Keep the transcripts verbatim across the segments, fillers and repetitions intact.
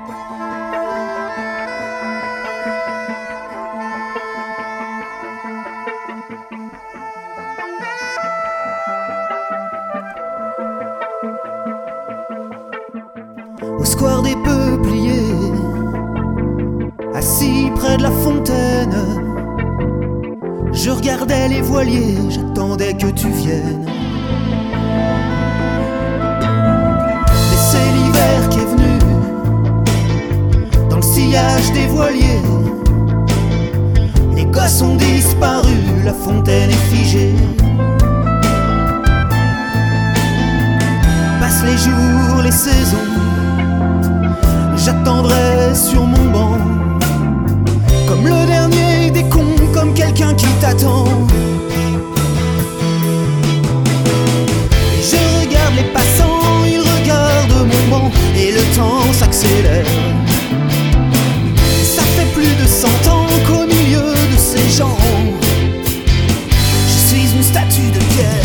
Au square des Peupliers, assis près de la fontaine, je regardais les voiliers, j'attendais que tu viennes. Mais c'est l'hiver qui est venu, dans le sillage des voiliers. Les gosses ont disparu, la fontaine est figée. Passent les jours, les saisons, j'attendrai sur mon banc, comme le dernier des cons, comme quelqu'un qui t'attend. Et je regarde les passants, ils regardent mon banc, et le temps s'accélère. Ça fait plus de cent ans qu'au milieu de ces gens, je suis une statue de pierre.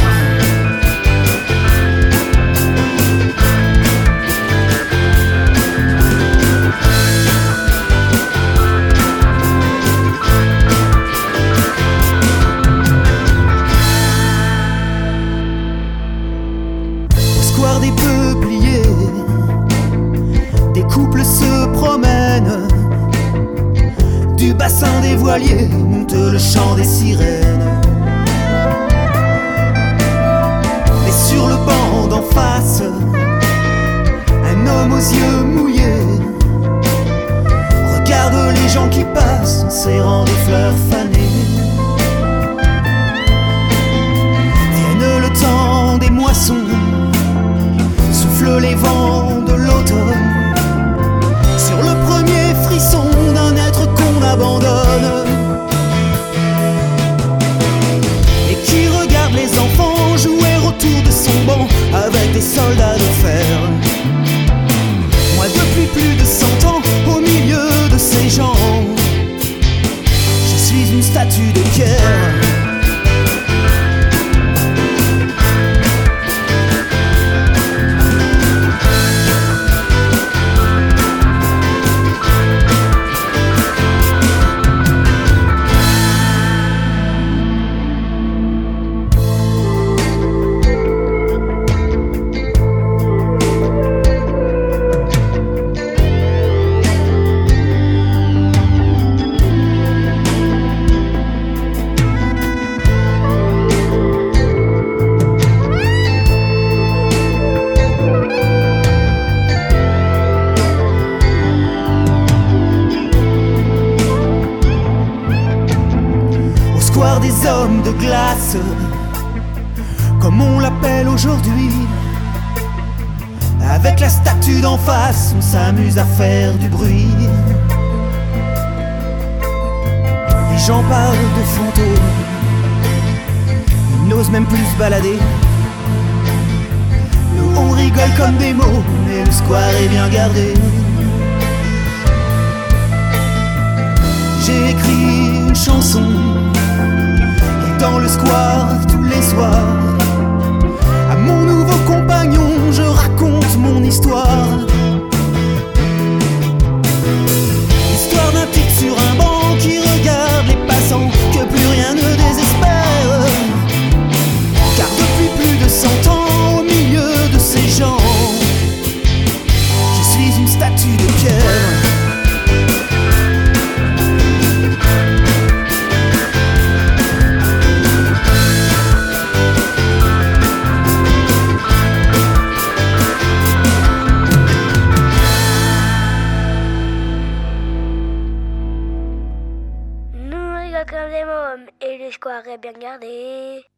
Des Peupliers, des couples se promènent, du bassin des voiliers monte le chant des sirènes. Et sur le banc d'en face, un homme aux yeux mouillés regarde les gens qui passent en serrant des fleurs fanées. Vienne le temps des moissons, les vents de l'automne, sur le premier frisson d'un être qu'on abandonne, et qui regarde les enfants jouer autour de son banc avec des soldats de fer. Moi depuis plus de cent ans, au milieu de ces gens, je suis une statue de pierre. Des hommes de glace, comme on l'appelle aujourd'hui, avec la statue d'en face, on s'amuse à faire du bruit. Les gens parlent de fantômes, ils n'osent même plus se balader. Nous on rigole comme des mots, mais le square est bien gardé. J'ai écrit une chanson, dans le square tous les soirs, à mon nouveau compagnon je raconte mon histoire. L'histoire d'un type sur un banc qui regarde les passants, que plus rien ne désespère, car depuis plus de cent ans, au milieu de ces gens, je suis une statue de pierre. Comme des mômes et le square est bien gardé.